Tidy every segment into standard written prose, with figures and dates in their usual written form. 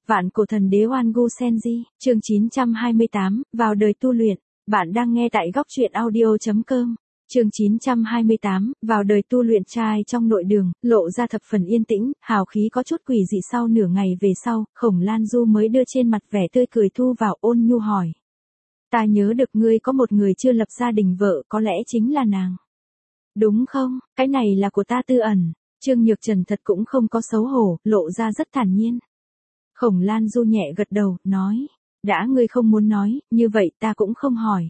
Vạn cổ thần đế Oan Gu Senji, chương 928, vào đời tu luyện. Bạn đang nghe tại góc truyện audio.com. Chương 928, vào đời tu luyện. Trai trong nội đường, lộ ra thập phần yên tĩnh, hào khí có chút quỷ dị. Sau nửa ngày về sau, Khổng Lan Du mới đưa trên mặt vẻ tươi cười thu vào, ôn nhu hỏi. Ta nhớ được ngươi có một người chưa lập gia đình vợ, có lẽ chính là nàng. Đúng không, cái này là của ta tư ẩn. Trương Nhược Trần thật cũng không có xấu hổ, lộ ra rất thản nhiên. Khổng Lan Du nhẹ gật đầu, nói. Đã ngươi không muốn nói, như vậy ta cũng không hỏi.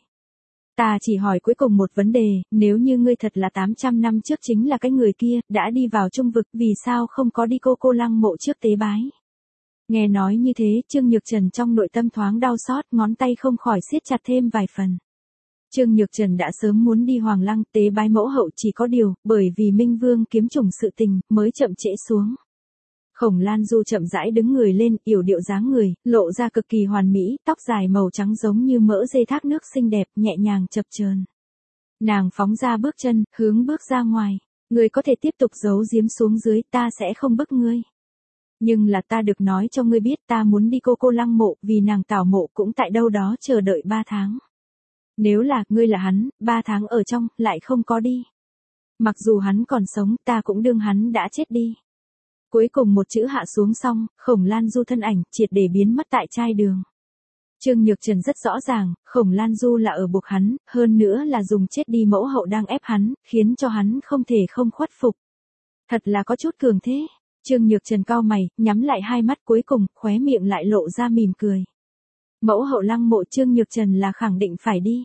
Ta chỉ hỏi cuối cùng một vấn đề, nếu như ngươi thật là 800 năm trước chính là cái người kia, đã đi vào trung vực, vì sao không có đi Cô Lăng mộ trước tế bái? Nghe nói như thế, Trương Nhược Trần trong nội tâm thoáng đau xót, ngón tay không khỏi siết chặt thêm vài phần. Trương Nhược Trần đã sớm muốn đi Hoàng Lăng tế bái mẫu hậu, chỉ có điều, bởi vì Minh Vương kiếm trùng sự tình, mới chậm trễ xuống. Khổng Lan Du chậm rãi đứng người lên, yểu điệu dáng người, lộ ra cực kỳ hoàn mỹ, tóc dài màu trắng giống như mỡ dê thác nước xinh đẹp, nhẹ nhàng chập chờn. Nàng phóng ra bước chân, hướng bước ra ngoài. Ngươi có thể tiếp tục giấu giếm xuống dưới, ta sẽ không bức ngươi. Nhưng là ta được nói cho ngươi biết, ta muốn đi Cô Lăng mộ, vì nàng tảo mộ cũng tại đâu đó chờ đợi 3 tháng. Nếu là, ngươi là hắn, 3 tháng ở trong, lại không có đi. Mặc dù hắn còn sống, ta cũng đương hắn đã chết đi. Cuối cùng một chữ hạ xuống xong, Khổng Lan Du thân ảnh, triệt để biến mất tại trai đường. Trương Nhược Trần rất rõ ràng, Khổng Lan Du là ở buộc hắn, hơn nữa là dùng chết đi mẫu hậu đang ép hắn, khiến cho hắn không thể không khuất phục. Thật là có chút cường thế. Trương Nhược Trần cau mày, nhắm lại hai mắt, cuối cùng, khóe miệng lại lộ ra mỉm cười. Mẫu hậu lăng mộ Trương Nhược Trần là khẳng định phải đi.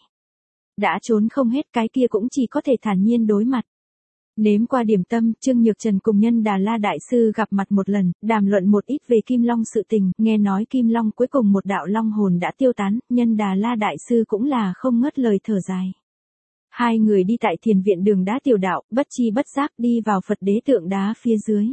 Đã trốn không hết, cái kia cũng chỉ có thể thản nhiên đối mặt. Nếm qua điểm tâm, Trương Nhược Trần cùng Nhân Đà La Đại Sư gặp mặt một lần, đàm luận một ít về Kim Long sự tình, nghe nói Kim Long cuối cùng một đạo long hồn đã tiêu tán, Nhân Đà La Đại Sư cũng là không ngớt lời thở dài. Hai người đi tại thiền viện đường đá tiểu đạo, bất chi bất giác đi vào Phật đế tượng đá phía dưới.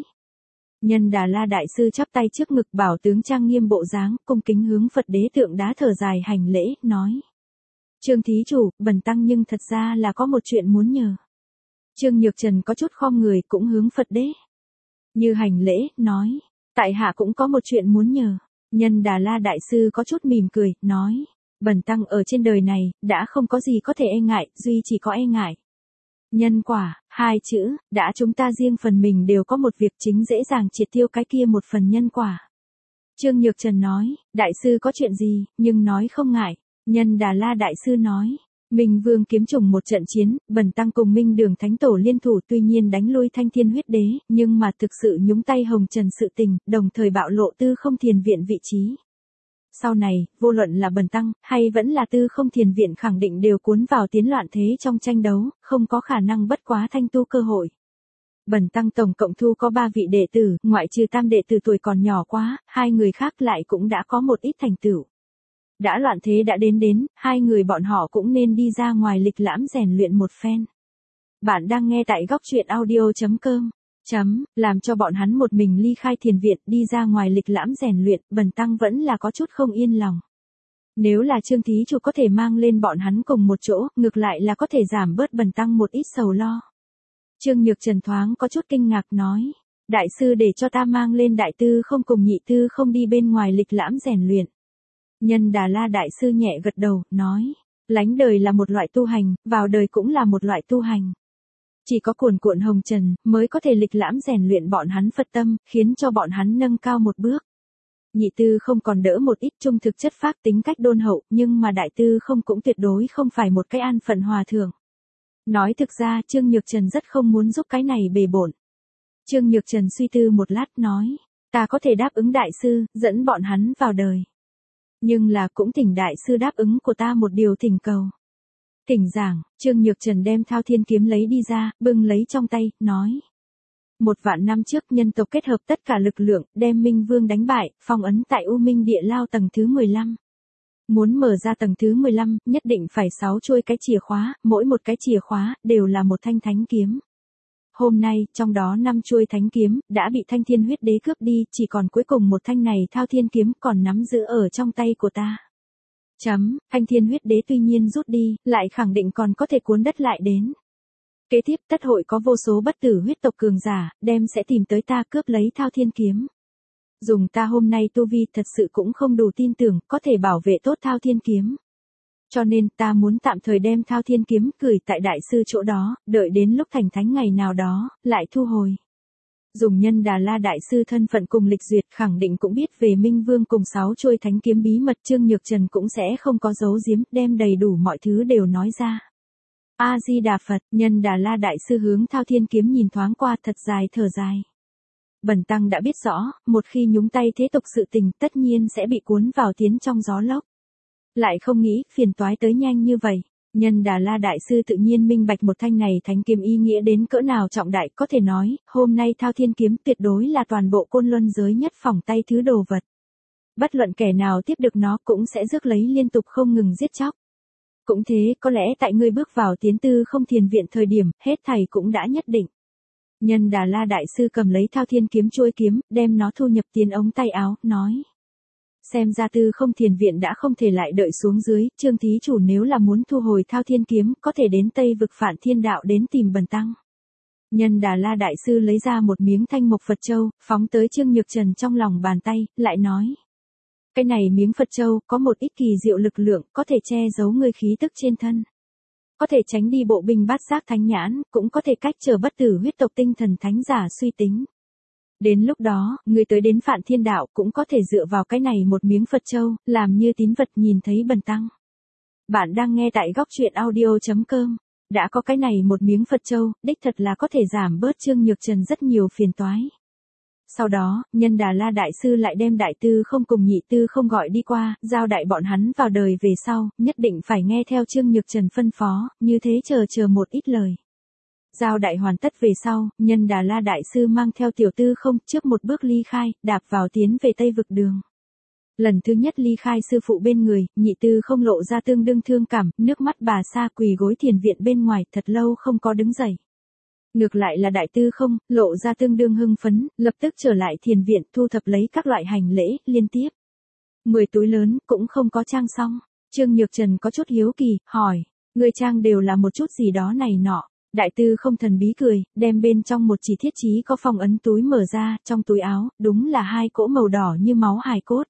Nhân Đà La Đại Sư chắp tay trước ngực, bảo tướng trang nghiêm bộ dáng, cung kính hướng Phật đế tượng đá thở dài hành lễ, nói. Trương thí chủ, bần tăng nhưng thật ra là có một chuyện muốn nhờ. Trương Nhược Trần có chút khom người, cũng hướng Phật đế. Như hành lễ, nói. Tại hạ cũng có một chuyện muốn nhờ. Nhân Đà La Đại Sư có chút mỉm cười, nói. Bần tăng ở trên đời này, đã không có gì có thể e ngại, duy chỉ có e ngại. Nhân quả, hai chữ, đã chúng ta riêng phần mình đều có một việc chính dễ dàng triệt tiêu cái kia một phần nhân quả. Trương Nhược Trần nói, Đại Sư có chuyện gì, nhưng nói không ngại. Nhân Đà La Đại Sư nói. Minh Vương kiếm trùng một trận chiến, bần tăng cùng Minh Đường Thánh Tổ liên thủ, tuy nhiên đánh lui Thanh Thiên Huyết Đế, nhưng mà thực sự nhúng tay Hồng Trần sự tình, đồng thời bạo lộ Tư Không Thiền Viện vị trí. Sau này, vô luận là bần tăng, hay vẫn là Tư Không Thiền Viện khẳng định đều cuốn vào tiến loạn thế trong tranh đấu, không có khả năng bất quá thanh tu cơ hội. Bần tăng tổng cộng thu có 3 vị đệ tử, ngoại trừ tam đệ tử tuổi còn nhỏ quá, 2 người khác lại cũng đã có một ít thành tựu. Đã loạn thế đã đến, 2 người bọn họ cũng nên đi ra ngoài lịch lãm rèn luyện một phen. Bạn đang nghe tại góc truyện audio.com. Làm cho bọn hắn một mình ly khai thiền viện, đi ra ngoài lịch lãm rèn luyện, bần tăng vẫn là có chút không yên lòng. Nếu là Trương thí chủ có thể mang lên bọn hắn cùng một chỗ, ngược lại là có thể giảm bớt bần tăng một ít sầu lo. Trương Nhược Trần thoáng có chút kinh ngạc, nói. Đại sư để cho ta mang lên Đại Tư Không cùng Nhị Tư Không đi bên ngoài lịch lãm rèn luyện. Nhân Đà La Đại Sư nhẹ gật đầu, nói. Lánh đời là một loại tu hành, vào đời cũng là một loại tu hành. Chỉ có cuồn cuộn hồng trần, mới có thể lịch lãm rèn luyện bọn hắn Phật tâm, khiến cho bọn hắn nâng cao một bước. Nhị Tư Không còn đỡ một ít, trung thực chất phác, tính cách đôn hậu, nhưng mà Đại Tư Không cũng tuyệt đối không phải một cái an phận hòa thượng. Nói thực ra, Trương Nhược Trần rất không muốn giúp cái này bề bộn. Trương Nhược Trần suy tư một lát, nói. Ta có thể đáp ứng Đại Sư, dẫn bọn hắn vào đời. Nhưng là cũng thỉnh Đại Sư đáp ứng của ta một điều thỉnh cầu. Thỉnh giảng, Trương Nhược Trần đem Thao Thiên kiếm lấy đi ra, bưng lấy trong tay, nói. 1.000 năm trước nhân tộc kết hợp tất cả lực lượng, đem Minh Vương đánh bại, phong ấn tại U Minh Địa Lao tầng thứ 15. Muốn mở ra tầng thứ 15, nhất định phải 6 chuôi cái chìa khóa, mỗi một cái chìa khóa, đều là một thanh thánh kiếm. Hôm nay, trong đó 5 chuôi thánh kiếm, đã bị Thanh Thiên Huyết Đế cướp đi, chỉ còn cuối cùng một thanh này Thao Thiên kiếm còn nắm giữ ở trong tay của ta. Thanh Thiên Huyết Đế tuy nhiên rút đi, lại khẳng định còn có thể cuốn đất lại đến. Kế tiếp tất hội có vô số bất tử huyết tộc cường giả, đem sẽ tìm tới ta cướp lấy Thao Thiên kiếm. Dùng ta hôm nay tu vi thật sự cũng không đủ tin tưởng có thể bảo vệ tốt Thao Thiên Kiếm. Cho nên ta muốn tạm thời đem Thao Thiên Kiếm gửi tại đại sư chỗ đó, đợi đến lúc thành thánh ngày nào đó, lại thu hồi. Dùng Nhân Đà La đại sư thân phận cùng lịch duyệt khẳng định cũng biết về Minh Vương cùng 6 chuôi thánh kiếm bí mật, Trương Nhược Trần cũng sẽ không có giấu giếm, đem đầy đủ mọi thứ đều nói ra. A Di Đà Phật, Nhân Đà La đại sư hướng Thao Thiên Kiếm nhìn thoáng qua, thật dài thở dài. Bần tăng đã biết rõ, một khi nhúng tay thế tục sự tình, tất nhiên sẽ bị cuốn vào tiến trong gió lốc. Lại không nghĩ, phiền toái tới nhanh như vậy. Nhân Đà La đại sư tự nhiên minh bạch một thanh này thánh kiếm ý nghĩa đến cỡ nào trọng đại, có thể nói, hôm nay Thao Thiên Kiếm tuyệt đối là toàn bộ Côn Luân giới nhất phỏng tay thứ đồ vật. Bất luận kẻ nào tiếp được nó cũng sẽ rước lấy liên tục không ngừng giết chóc. Cũng thế, có lẽ tại ngươi bước vào tiến tư không thiền viện thời điểm, hết thảy cũng đã nhất định. Nhân Đà La đại sư cầm lấy Thao Thiên Kiếm chuôi kiếm, đem nó thu nhập tiến ống tay áo, nói. Xem ra tư không thiền viện đã không thể lại đợi xuống dưới, Trương thí chủ nếu là muốn thu hồi Thao Thiên Kiếm, có thể đến Tây vực Phạn Thiên đạo đến tìm bần tăng. Nhân Đà La đại sư lấy ra một miếng thanh mộc Phật châu, phóng tới Trương Nhược Trần trong lòng bàn tay, lại nói. Cái này miếng Phật châu, có một ít kỳ diệu lực lượng, có thể che giấu người khí tức trên thân. Có thể tránh đi bộ binh bát giác thánh nhãn, cũng có thể cách trở bất tử huyết tộc tinh thần thánh giả suy tính. Đến lúc đó, người tới đến Phạn Thiên đạo cũng có thể dựa vào cái này một miếng Phật châu, làm như tín vật nhìn thấy bần tăng. Bạn đang nghe tại góc truyện audio.com. Đã có cái này một miếng Phật châu, đích thật là có thể giảm bớt Trương Nhược Trần rất nhiều phiền toái. Sau đó, Nhân Đà La đại sư lại đem đại tư không cùng nhị tư không gọi đi qua, giao đại bọn hắn vào đời về sau, nhất định phải nghe theo Trương Nhược Trần phân phó, như thế chờ một ít lời. Giao đại hoàn tất về sau, Nhân Đà La đại sư mang theo tiểu tư không trước một bước ly khai, đạp vào tiến về Tây vực đường. Lần thứ nhất ly khai sư phụ bên người, nhị tư không lộ ra tương đương thương cảm, nước mắt bà sa quỳ gối thiền viện bên ngoài, thật lâu không có đứng dậy. Ngược lại là đại tư không, lộ ra tương đương hưng phấn, lập tức trở lại thiền viện thu thập lấy các loại hành lễ, liên tiếp. 10 túi lớn, cũng không có trang xong. Trương Nhược Trần có chút hiếu kỳ, hỏi, người trang đều là một chút gì đó này nọ. Đại tư không thần bí cười, đem bên trong một chỉ thiết chí có phong ấn túi mở ra, trong túi áo, đúng là 2 cỗ màu đỏ như máu hài cốt.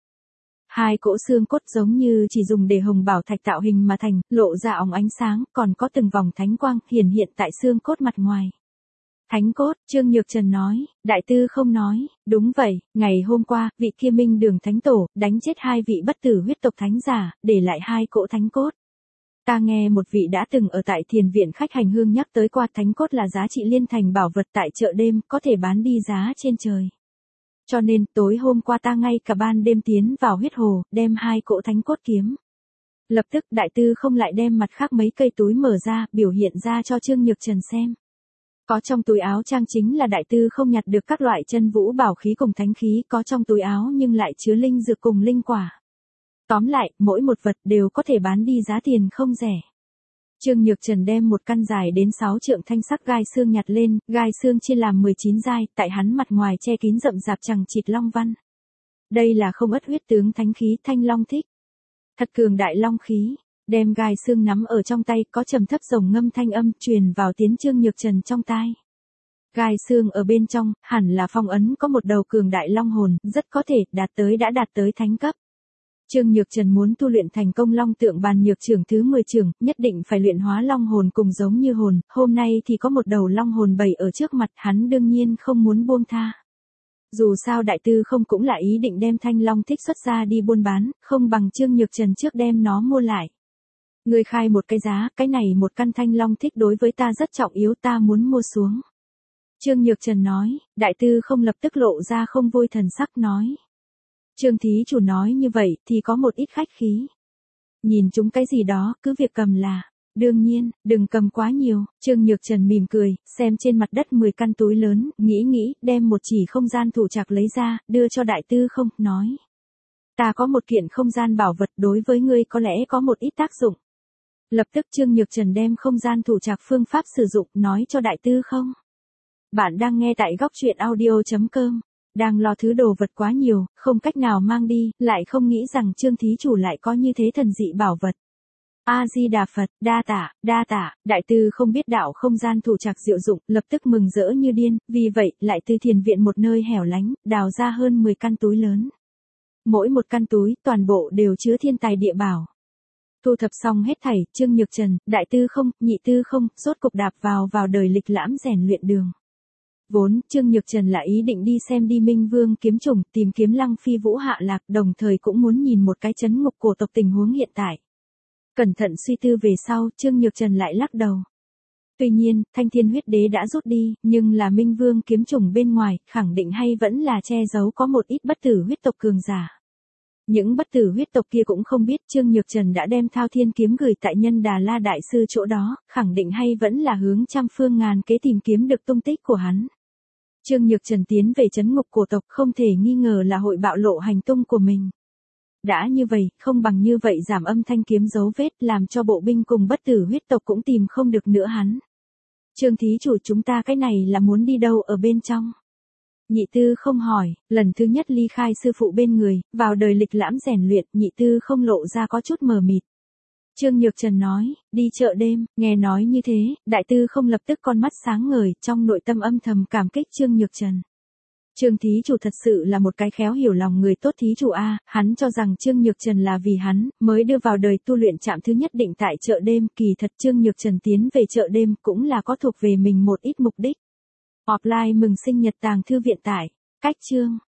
2 cỗ xương cốt giống như chỉ dùng để hồng bảo thạch tạo hình mà thành, lộ ra óng ánh sáng, còn có từng vòng thánh quang hiển hiện tại xương cốt mặt ngoài. Thánh cốt, Trương Nhược Trần nói, đại tư không nói, đúng vậy, ngày hôm qua, vị kia Minh Đường Thánh Tổ, đánh chết 2 vị bất tử huyết tộc thánh giả, để lại 2 cỗ thánh cốt. Ta nghe một vị đã từng ở tại thiền viện khách hành hương nhắc tới qua thánh cốt là giá trị liên thành bảo vật tại chợ đêm, có thể bán đi giá trên trời. Cho nên, tối hôm qua ta ngay cả ban đêm tiến vào huyết hồ, đem 2 cỗ thánh cốt kiếm. Lập tức đại tư không lại đem mặt khác mấy cây túi mở ra, biểu hiện ra cho Trương Nhược Trần xem. Có trong túi áo trang chính là đại tư không nhặt được các loại chân vũ bảo khí cùng thánh khí, có trong túi áo nhưng lại chứa linh dược cùng linh quả. Tóm lại, mỗi một vật đều có thể bán đi giá tiền không rẻ. Trương Nhược Trần đem một căn dài đến 6 trượng thanh sắc gai xương nhặt lên, gai xương chia làm 19 giai, tại hắn mặt ngoài che kín rậm rạp chằng chịt long văn. Đây là không ất huyết tướng thánh khí Thanh Long Thích. Thật cường đại long khí, đem gai xương nắm ở trong tay, có trầm thấp rồng ngâm thanh âm truyền vào tiến Trương Nhược Trần trong tai. Gai xương ở bên trong, hẳn là phong ấn có một đầu cường đại long hồn, rất có thể đã đạt tới thánh cấp. Trương Nhược Trần muốn tu luyện thành công long tượng bàn nhược trưởng thứ 10 trưởng, nhất định phải luyện hóa long hồn cùng giống như hồn, hôm nay thì có một đầu long hồn bày ở trước mặt, hắn đương nhiên không muốn buông tha. Dù sao đại tư không cũng là ý định đem Thanh Long Thích xuất ra đi buôn bán, không bằng Trương Nhược Trần trước đem nó mua lại. Người khai một cái giá, cái này một căn Thanh Long Thích đối với ta rất trọng yếu, ta muốn mua xuống. Trương Nhược Trần nói, đại tư không lập tức lộ ra không vui thần sắc nói. Trương thí chủ nói như vậy thì có một ít khách khí. Nhìn chúng cái gì đó, cứ việc cầm là. Đương nhiên, đừng cầm quá nhiều. Trương Nhược Trần mỉm cười, xem trên mặt đất 10 căn túi lớn, nghĩ, đem một chỉ không gian thủ trạc lấy ra, đưa cho đại tư không, nói. Ta có một kiện không gian bảo vật đối với ngươi có lẽ có một ít tác dụng. Lập tức Trương Nhược Trần đem không gian thủ trạc phương pháp sử dụng, nói cho đại tư không. Bạn đang nghe tại góc truyện audio.com. Đang lo thứ đồ vật quá nhiều, không cách nào mang đi, lại không nghĩ rằng Trương thí chủ lại có như thế thần dị bảo vật. A Di Đà Phật, đa tạ, đại tư không biết đạo không gian thủ trạc diệu dụng, lập tức mừng rỡ như điên, vì vậy, lại từ thiền viện một nơi hẻo lánh, đào ra hơn 10 căn túi lớn. Mỗi một căn túi, toàn bộ đều chứa thiên tài địa bảo. Thu thập xong hết thảy, Trương Nhược Trần, đại tư không, nhị tư không, rốt cục đạp vào đời lịch lãm rèn luyện đường. Vốn, Trương Nhược Trần là ý định đi xem đi Minh Vương kiếm chủng, tìm kiếm Lăng Phi Vũ hạ lạc, đồng thời cũng muốn nhìn một cái trấn ngục cổ tộc tình huống hiện tại. Cẩn thận suy tư về sau, Trương Nhược Trần lại lắc đầu. Tuy nhiên, Thanh Thiên huyết đế đã rút đi, nhưng là Minh Vương kiếm chủng bên ngoài, khẳng định hay vẫn là che giấu có một ít bất tử huyết tộc cường giả. Những bất tử huyết tộc kia cũng không biết Trương Nhược Trần đã đem Thao Thiên kiếm gửi tại Nhân Đà La Đại Sư chỗ đó, khẳng định hay vẫn là hướng trăm phương ngàn kế tìm kiếm được tung tích của hắn. Trương Nhược Trần tiến về trấn ngục cổ tộc không thể nghi ngờ là hội bạo lộ hành tung của mình. Đã như vậy, không bằng như vậy giảm âm thanh kiếm dấu vết làm cho bộ binh cùng bất tử huyết tộc cũng tìm không được nữa hắn. Trương thí chủ chúng ta cái này là muốn đi đâu ở bên trong? Nhị tư không hỏi, lần thứ nhất ly khai sư phụ bên người, vào đời lịch lãm rèn luyện, nhị tư không lộ ra có chút mờ mịt. Trương Nhược Trần nói, đi chợ đêm, nghe nói như thế, đại tư không lập tức con mắt sáng ngời, trong nội tâm âm thầm cảm kích Trương Nhược Trần. Trương thí chủ thật sự là một cái khéo hiểu lòng người tốt thí chủ a, hắn cho rằng Trương Nhược Trần là vì hắn, mới đưa vào đời tu luyện trạm thứ nhất định tại chợ đêm, kỳ thật Trương Nhược Trần tiến về chợ đêm cũng là có thuộc về mình một ít mục đích. Offline mừng sinh nhật tàng thư viện tại, cách chương.